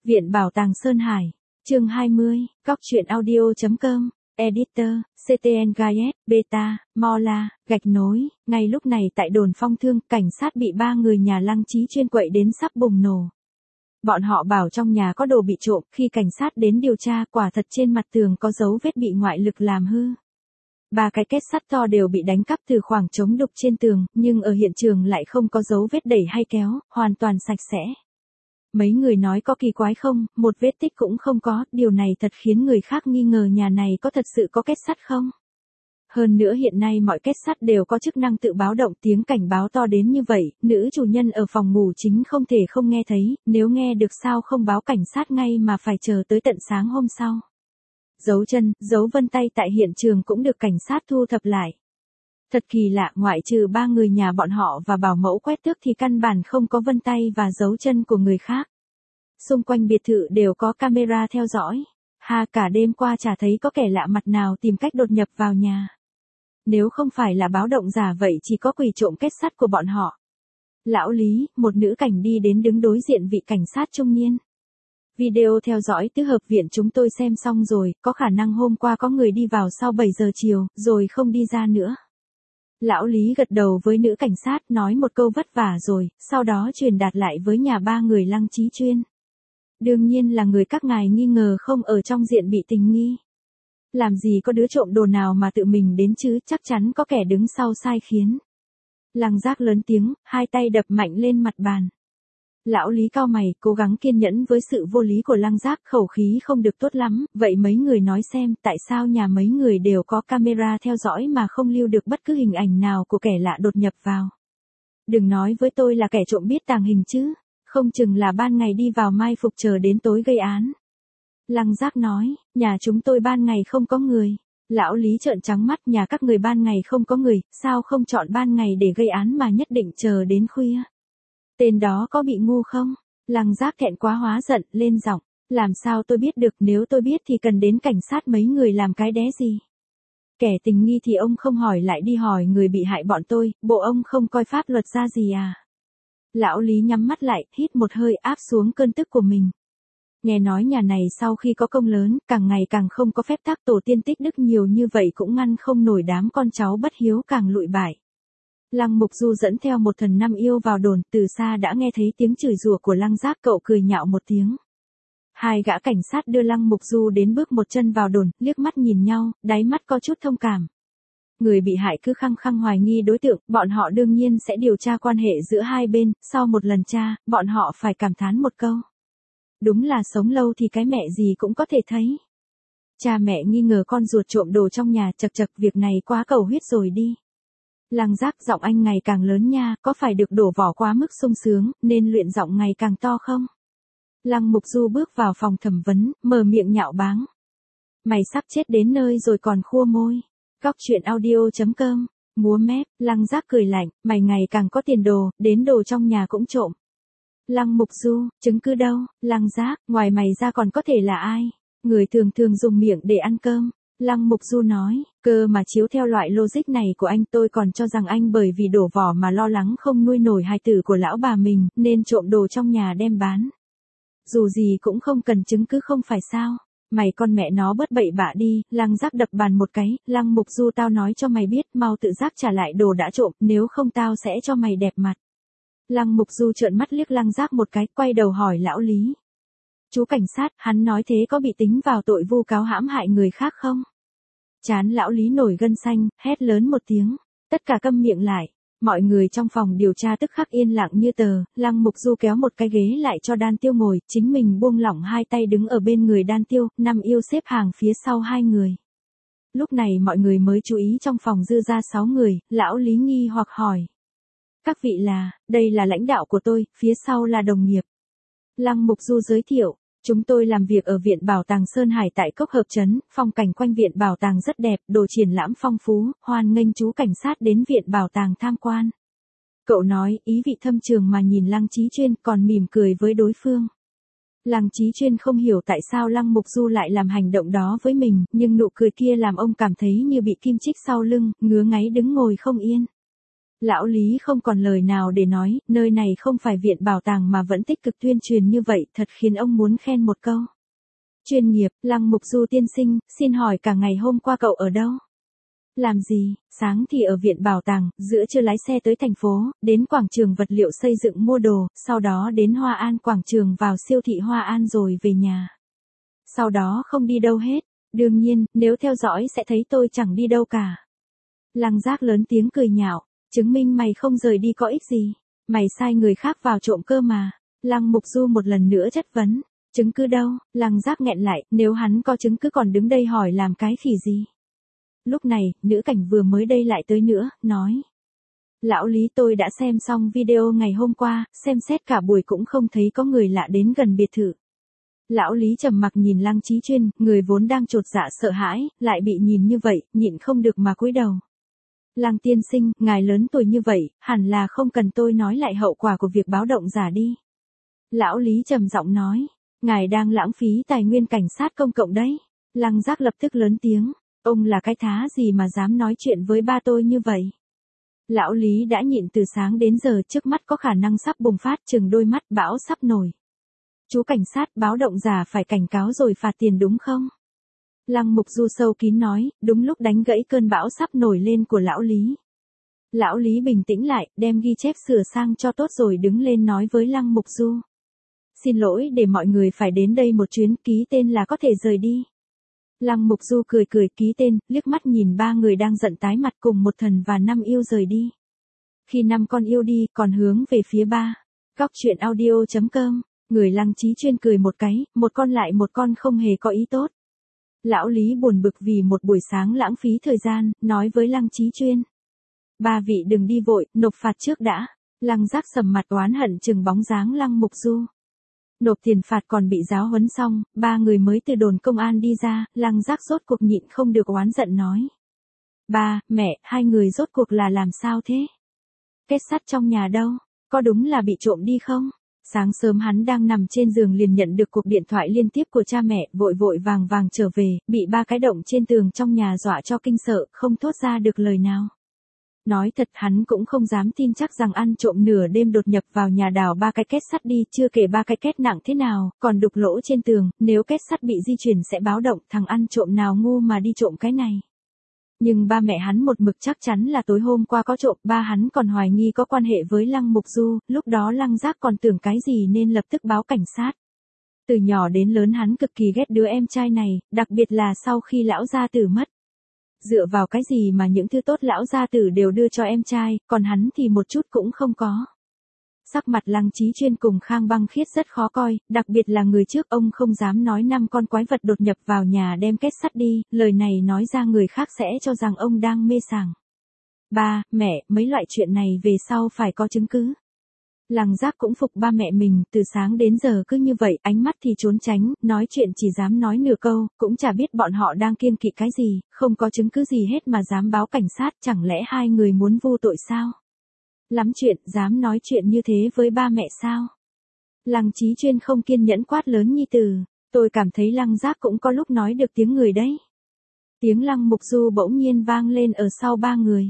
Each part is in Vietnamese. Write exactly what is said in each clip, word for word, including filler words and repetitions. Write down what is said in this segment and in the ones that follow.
Viện Bảo tàng Sơn Hải, chương hai mươi, Cóc truyện audio.com, Editor, xê tê en Gayet, Beta, Mola, gạch nối. Ngay lúc này tại đồn Phong Thương, cảnh sát bị ba người nhà Lăng Chí Chuyên quậy đến sắp bùng nổ. Bọn họ bảo trong nhà có đồ bị trộm, khi cảnh sát đến điều tra, quả thật trên mặt tường có dấu vết bị ngoại lực làm hư. Ba cái kết sắt to đều bị đánh cắp từ khoảng trống đục trên tường, nhưng ở hiện trường lại không có dấu vết đẩy hay kéo, hoàn toàn sạch sẽ. Mấy người nói có kỳ quái không, một vết tích cũng không có, điều này thật khiến người khác nghi ngờ nhà này có thật sự có kết sắt không. Hơn nữa hiện nay mọi kết sắt đều có chức năng tự báo động, tiếng cảnh báo to đến như vậy, nữ chủ nhân ở phòng ngủ chính không thể không nghe thấy, nếu nghe được sao không báo cảnh sát ngay mà phải chờ tới tận sáng hôm sau. Dấu chân, dấu vân tay tại hiện trường cũng được cảnh sát thu thập lại. Thật kỳ lạ, ngoại trừ ba người nhà bọn họ và bảo mẫu quét tước thì căn bản không có vân tay và dấu chân của người khác. Xung quanh biệt thự đều có camera theo dõi. Ha, cả đêm qua chả thấy có kẻ lạ mặt nào tìm cách đột nhập vào nhà. Nếu không phải là báo động giả vậy chỉ có quỷ trộm kết sắt của bọn họ. Lão Lý, một nữ cảnh đi đến đứng đối diện vị cảnh sát trung niên. Video theo dõi tứ hợp viện chúng tôi xem xong rồi, có khả năng hôm qua có người đi vào sau bảy giờ chiều, rồi không đi ra nữa. Lão Lý gật đầu với nữ cảnh sát, nói một câu vất vả rồi, sau đó truyền đạt lại với nhà ba người Lăng Chí Chuyên. Đương nhiên là người các ngài nghi ngờ không ở trong diện bị tình nghi. Làm gì có đứa trộm đồ nào mà tự mình đến chứ, chắc chắn có kẻ đứng sau sai khiến. Lăng Giác lớn tiếng, hai tay đập mạnh lên mặt bàn. Lão Lý cau mày, cố gắng kiên nhẫn với sự vô lý của Lăng Giác, khẩu khí không được tốt lắm, vậy mấy người nói xem, tại sao nhà mấy người đều có camera theo dõi mà không lưu được bất cứ hình ảnh nào của kẻ lạ đột nhập vào. Đừng nói với tôi là kẻ trộm biết tàng hình chứ, không chừng là ban ngày đi vào mai phục chờ đến tối gây án. Lăng Giác nói, nhà chúng tôi ban ngày không có người. Lão Lý trợn trắng mắt, nhà các người ban ngày không có người, sao không chọn ban ngày để gây án mà nhất định chờ đến khuya. Tên đó có bị ngu không? Lăng Giác thẹn quá hóa giận, lên giọng, làm sao tôi biết được, nếu tôi biết thì cần đến cảnh sát mấy người làm cái đé gì. Kẻ tình nghi thì ông không hỏi lại đi hỏi người bị hại bọn tôi, bộ ông không coi pháp luật ra gì à? Lão Lý nhắm mắt lại, hít một hơi áp xuống cơn tức của mình. Nghe nói nhà này sau khi có công lớn, càng ngày càng không có phép tắc, tổ tiên tích đức nhiều như vậy cũng ngăn không nổi đám con cháu bất hiếu càng lụi bại. Lăng Mục Du dẫn theo một thần năm yêu vào đồn, từ xa đã nghe thấy tiếng chửi rủa của Lăng Giác, cậu cười nhạo một tiếng. Hai gã cảnh sát đưa Lăng Mục Du đến bước một chân vào đồn, liếc mắt nhìn nhau, đáy mắt có chút thông cảm. Người bị hại cứ khăng khăng hoài nghi đối tượng, bọn họ đương nhiên sẽ điều tra quan hệ giữa hai bên, sau một lần tra, bọn họ phải cảm thán một câu. Đúng là sống lâu thì cái mẹ gì cũng có thể thấy. Cha mẹ nghi ngờ con ruột trộm đồ trong nhà, chật chật, việc này quá cầu huyết rồi đi. Lăng Giác, giọng anh ngày càng lớn nha, có phải được đổ vỏ quá mức sung sướng, nên luyện giọng ngày càng to không? Lăng Mục Du bước vào phòng thẩm vấn, mở miệng nhạo báng. Mày sắp chết đến nơi rồi còn khua môi. Cóc truyện audio.com, múa mép. Lăng Giác cười lạnh, mày ngày càng có tiền đồ, đến đồ trong nhà cũng trộm. Lăng Mục Du, chứng cứ đâu? Lăng Giác, ngoài mày ra còn có thể là ai? Người thường thường dùng miệng để ăn cơm. Lăng Mục Du nói, cơ mà chiếu theo loại logic này của anh, tôi còn cho rằng anh bởi vì đổ vỏ mà lo lắng không nuôi nổi hài tử của lão bà mình, nên trộm đồ trong nhà đem bán. Dù gì cũng không cần chứng cứ không phải sao? Mày con mẹ nó bớt bậy bạ đi. Lăng Giác đập bàn một cái, Lăng Mục Du, tao nói cho mày biết, mau tự giác trả lại đồ đã trộm, nếu không tao sẽ cho mày đẹp mặt. Lăng Mục Du trợn mắt liếc Lăng Giác một cái, quay đầu hỏi lão Lý. Chú cảnh sát, hắn nói thế có bị tính vào tội vu cáo hãm hại người khác không? Chán lão Lý nổi gân xanh, hét lớn một tiếng. Tất cả câm miệng lại. Mọi người trong phòng điều tra tức khắc yên lặng như tờ. Lăng Mục Du kéo một cái ghế lại cho Đan Tiêu ngồi, chính mình buông lỏng hai tay đứng ở bên người Đan Tiêu, năm yêu xếp hàng phía sau hai người. Lúc này mọi người mới chú ý trong phòng dư ra sáu người, lão Lý nghi hoặc hỏi. Các vị là, đây là lãnh đạo của tôi, phía sau là đồng nghiệp. Lăng Mục Du giới thiệu, chúng tôi làm việc ở Viện Bảo tàng Sơn Hải tại Cốc Hợp Trấn, phong cảnh quanh Viện Bảo tàng rất đẹp, đồ triển lãm phong phú, hoan nghênh chú cảnh sát đến Viện Bảo tàng tham quan. Cậu nói, ý vị thâm trường mà nhìn Lăng Chí Chuyên, còn mỉm cười với đối phương. Lăng Chí Chuyên không hiểu tại sao Lăng Mục Du lại làm hành động đó với mình, nhưng nụ cười kia làm ông cảm thấy như bị kim chích sau lưng, ngứa ngáy đứng ngồi không yên. Lão Lý không còn lời nào để nói, nơi này không phải viện bảo tàng mà vẫn tích cực tuyên truyền như vậy, thật khiến ông muốn khen một câu. Chuyên nghiệp, Lăng Mục Du tiên sinh, xin hỏi cả ngày hôm qua cậu ở đâu? Làm gì, sáng thì ở viện bảo tàng, giữa trưa lái xe tới thành phố, đến quảng trường vật liệu xây dựng mua đồ, sau đó đến Hoa An quảng trường vào siêu thị Hoa An rồi về nhà. Sau đó không đi đâu hết, đương nhiên, nếu theo dõi sẽ thấy tôi chẳng đi đâu cả. Lăng Giác lớn tiếng cười nhạo, chứng minh mày không rời đi có ích gì, mày sai người khác vào trộm cơ mà. Lăng Mục Du một lần nữa chất vấn, chứng cứ đâu? Lăng Giác nghẹn lại, nếu hắn có chứng cứ còn đứng đây hỏi làm cái khỉ gì? Lúc này, nữ cảnh vừa mới đây lại tới nữa, nói. Lão Lý tôi đã xem xong video ngày hôm qua, xem xét cả buổi cũng không thấy có người lạ đến gần biệt thự. Lão Lý trầm mặc nhìn Lăng Chí Chuyên, người vốn đang chột dạ sợ hãi, lại bị nhìn như vậy, nhịn không được mà cúi đầu. Lăng tiên sinh, ngài lớn tuổi như vậy, hẳn là không cần tôi nói lại hậu quả của việc báo động giả đi. Lão Lý trầm giọng nói, ngài đang lãng phí tài nguyên cảnh sát công cộng đấy. Lăng Giác lập tức lớn tiếng, ông là cái thá gì mà dám nói chuyện với ba tôi như vậy? Lão Lý đã nhịn từ sáng đến giờ, trước mắt có khả năng sắp bùng phát, chừng đôi mắt, bão sắp nổi. Chú cảnh sát, báo động giả phải cảnh cáo rồi phạt tiền đúng không? Lăng Mục Du sâu kín nói, đúng lúc đánh gãy cơn bão sắp nổi lên của lão Lý. Lão Lý bình tĩnh lại, đem ghi chép sửa sang cho tốt rồi đứng lên nói với Lăng Mục Du. Xin lỗi để mọi người phải đến đây một chuyến, ký tên là có thể rời đi. Lăng Mục Du cười cười ký tên, liếc mắt nhìn ba người đang giận tái mặt cùng một thần và năm yêu rời đi. Khi năm con yêu đi, còn hướng về phía ba. Góc truyện audio chấm com, người Lăng Chí Chuyên cười một cái, một con lại một con không hề có ý tốt. Lão Lý buồn bực vì một buổi sáng lãng phí thời gian, nói với Lăng Chí Chuyên. Ba vị đừng đi vội, nộp phạt trước đã. Lăng Giác sầm mặt oán hận chừng bóng dáng Lăng Mục Du. Nộp tiền phạt còn bị giáo huấn xong, ba người mới từ đồn công an đi ra, Lăng Giác rốt cuộc nhịn không được oán giận nói. Ba, mẹ, hai người rốt cuộc là làm sao thế? Kết sắt trong nhà đâu? Có đúng là bị trộm đi không? Sáng sớm hắn đang nằm trên giường liền nhận được cuộc điện thoại liên tiếp của cha mẹ, vội vội vàng vàng trở về, bị ba cái động trên tường trong nhà dọa cho kinh sợ, không thốt ra được lời nào. Nói thật hắn cũng không dám tin chắc rằng ăn trộm nửa đêm đột nhập vào nhà đào ba cái két sắt đi, chưa kể ba cái két nặng thế nào, còn đục lỗ trên tường, nếu két sắt bị di chuyển sẽ báo động, thằng ăn trộm nào ngu mà đi trộm cái này. Nhưng ba mẹ hắn một mực chắc chắn là tối hôm qua có trộm, ba hắn còn hoài nghi có quan hệ với Lăng Mục Du, lúc đó Lăng Giác còn tưởng cái gì nên lập tức báo cảnh sát. Từ nhỏ đến lớn hắn cực kỳ ghét đứa em trai này, đặc biệt là sau khi lão gia tử mất. Dựa vào cái gì mà những thứ tốt lão gia tử đều đưa cho em trai, còn hắn thì một chút cũng không có. Sắc mặt Lăng Chí Chuyên cùng Khang Băng Khiết rất khó coi, đặc biệt là người trước ông không dám nói năm con quái vật đột nhập vào nhà đem két sắt đi, lời này nói ra người khác sẽ cho rằng ông đang mê sảng. Ba, mẹ, mấy loại chuyện này về sau phải có chứng cứ. Lăng Giác cũng phục ba mẹ mình, từ sáng đến giờ cứ như vậy, ánh mắt thì trốn tránh, nói chuyện chỉ dám nói nửa câu, cũng chả biết bọn họ đang kiêng kỵ cái gì, không có chứng cứ gì hết mà dám báo cảnh sát, chẳng lẽ hai người muốn vu tội sao? Lắm chuyện, dám nói chuyện như thế với ba mẹ sao? Lăng Chí Chuyên không kiên nhẫn quát lớn nhi tử, tôi cảm thấy Lăng Giác cũng có lúc nói được tiếng người đấy. Tiếng Lăng Mục Du bỗng nhiên vang lên ở sau ba người.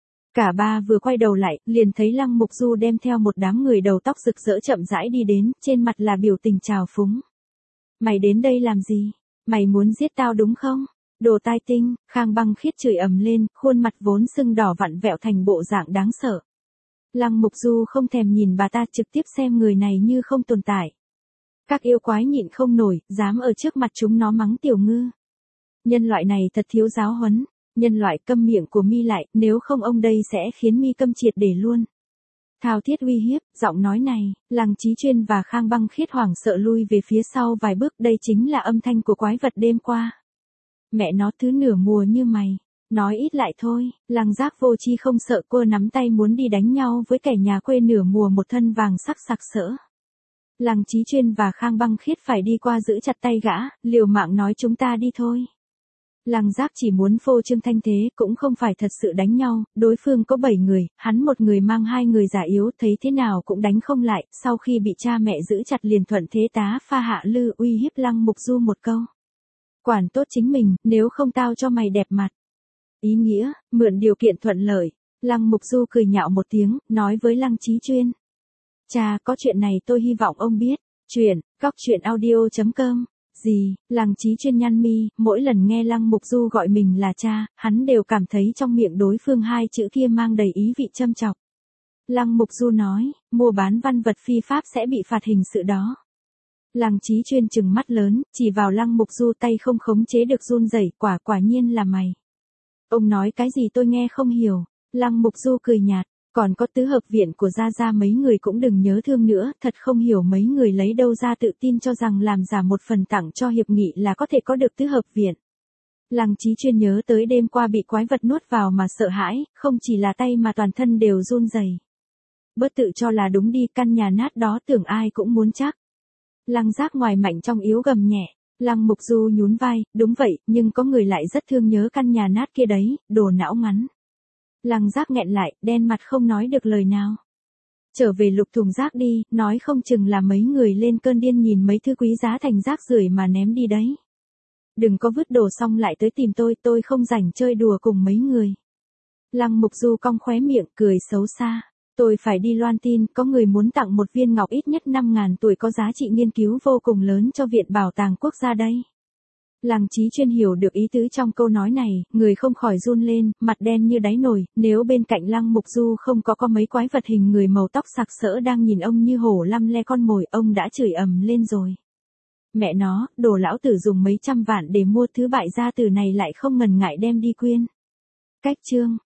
Cả ba vừa quay đầu lại, liền thấy Lăng Mục Du đem theo một đám người đầu tóc rực rỡ chậm rãi đi đến, trên mặt là biểu tình trào phúng. Mày đến đây làm gì? Mày muốn giết tao đúng không? Đồ tai tinh, Khang Băng Khiết chửi ầm lên, khuôn mặt vốn sưng đỏ vặn vẹo thành bộ dạng đáng sợ. Lăng Mục Du không thèm nhìn bà ta, trực tiếp xem người này như không tồn tại. Các yêu quái nhịn không nổi, dám ở trước mặt chúng nó mắng Tiểu Ngư. Nhân loại này thật thiếu giáo huấn, nhân loại câm miệng của mi lại, nếu không ông đây sẽ khiến mi câm triệt để luôn. Thao thiết uy hiếp, giọng nói này, Lăng Chí Chuyên và Khang Băng Khiết hoảng sợ lui về phía sau vài bước, đây chính là âm thanh của quái vật đêm qua. Mẹ nó thứ nửa mùa như mày. Nói ít lại thôi, Lăng Giác vô chi không sợ, cô nắm tay muốn đi đánh nhau với kẻ nhà quê nửa mùa một thân vàng sắc sặc sỡ. Lăng Chí Chuyên và Khang Băng Khiết phải đi qua giữ chặt tay gã, liều mạng nói chúng ta đi thôi. Lăng Giác chỉ muốn phô trương thanh thế, cũng không phải thật sự đánh nhau, đối phương có bảy người, hắn một người mang hai người già yếu, thấy thế nào cũng đánh không lại, sau khi bị cha mẹ giữ chặt liền thuận thế tá pha hạ lư uy hiếp Lăng Mục Du một câu. Quản tốt chính mình, nếu không tao cho mày đẹp mặt. Ý nghĩa, mượn điều kiện thuận lợi. Lăng Mục Du cười nhạo một tiếng, nói với Lăng Chí Chuyên. Cha, có chuyện này tôi hy vọng ông biết. Chuyện, cóc truyện audio chấm com. Gì, Lăng Chí Chuyên nhăn mi, mỗi lần nghe Lăng Mục Du gọi mình là cha, hắn đều cảm thấy trong miệng đối phương hai chữ kia mang đầy ý vị châm chọc. Lăng Mục Du nói, mua bán văn vật phi pháp sẽ bị phạt hình sự đó. Lăng Chí Chuyên trừng mắt lớn, chỉ vào Lăng Mục Du tay không khống chế được run rẩy, quả quả nhiên là mày. Ông nói cái gì tôi nghe không hiểu. Lăng Mục Du cười nhạt, còn có tứ hợp viện của Gia Gia mấy người cũng đừng nhớ thương nữa, thật không hiểu mấy người lấy đâu ra tự tin cho rằng làm giả một phần tặng cho hiệp nghị là có thể có được tứ hợp viện. Lăng Chí Chuyên nhớ tới đêm qua bị quái vật nuốt vào mà sợ hãi, không chỉ là tay mà toàn thân đều run rẩy. Bớt tự cho là đúng đi, căn nhà nát đó tưởng ai cũng muốn chắc. Lăng Giác ngoài mạnh trong yếu gầm nhẹ. Lăng Mục Du nhún vai, đúng vậy, nhưng có người lại rất thương nhớ căn nhà nát kia đấy, đồ não ngắn. Lăng Giác nghẹn lại, đen mặt không nói được lời nào. Trở về lục thùng rác đi, nói không chừng là mấy người lên cơn điên nhìn mấy thứ quý giá thành rác rưởi mà ném đi đấy. Đừng có vứt đồ xong lại tới tìm tôi, tôi không rảnh chơi đùa cùng mấy người. Lăng Mục Du cong khóe miệng, cười xấu xa. Tôi phải đi loan tin, có người muốn tặng một viên ngọc ít nhất năm ngàn tuổi có giá trị nghiên cứu vô cùng lớn cho Viện Bảo tàng Quốc gia đây. Lăng Chí Chuyên hiểu được ý tứ trong câu nói này, người không khỏi run lên, mặt đen như đáy nồi, nếu bên cạnh Lăng Mục Du không có có mấy quái vật hình người màu tóc sặc sỡ đang nhìn ông như hổ lăm le con mồi, ông đã chửi ầm lên rồi. Mẹ nó, đồ lão tử dùng mấy trăm vạn để mua thứ bại gia tử này lại không ngần ngại đem đi quyên. Cách chương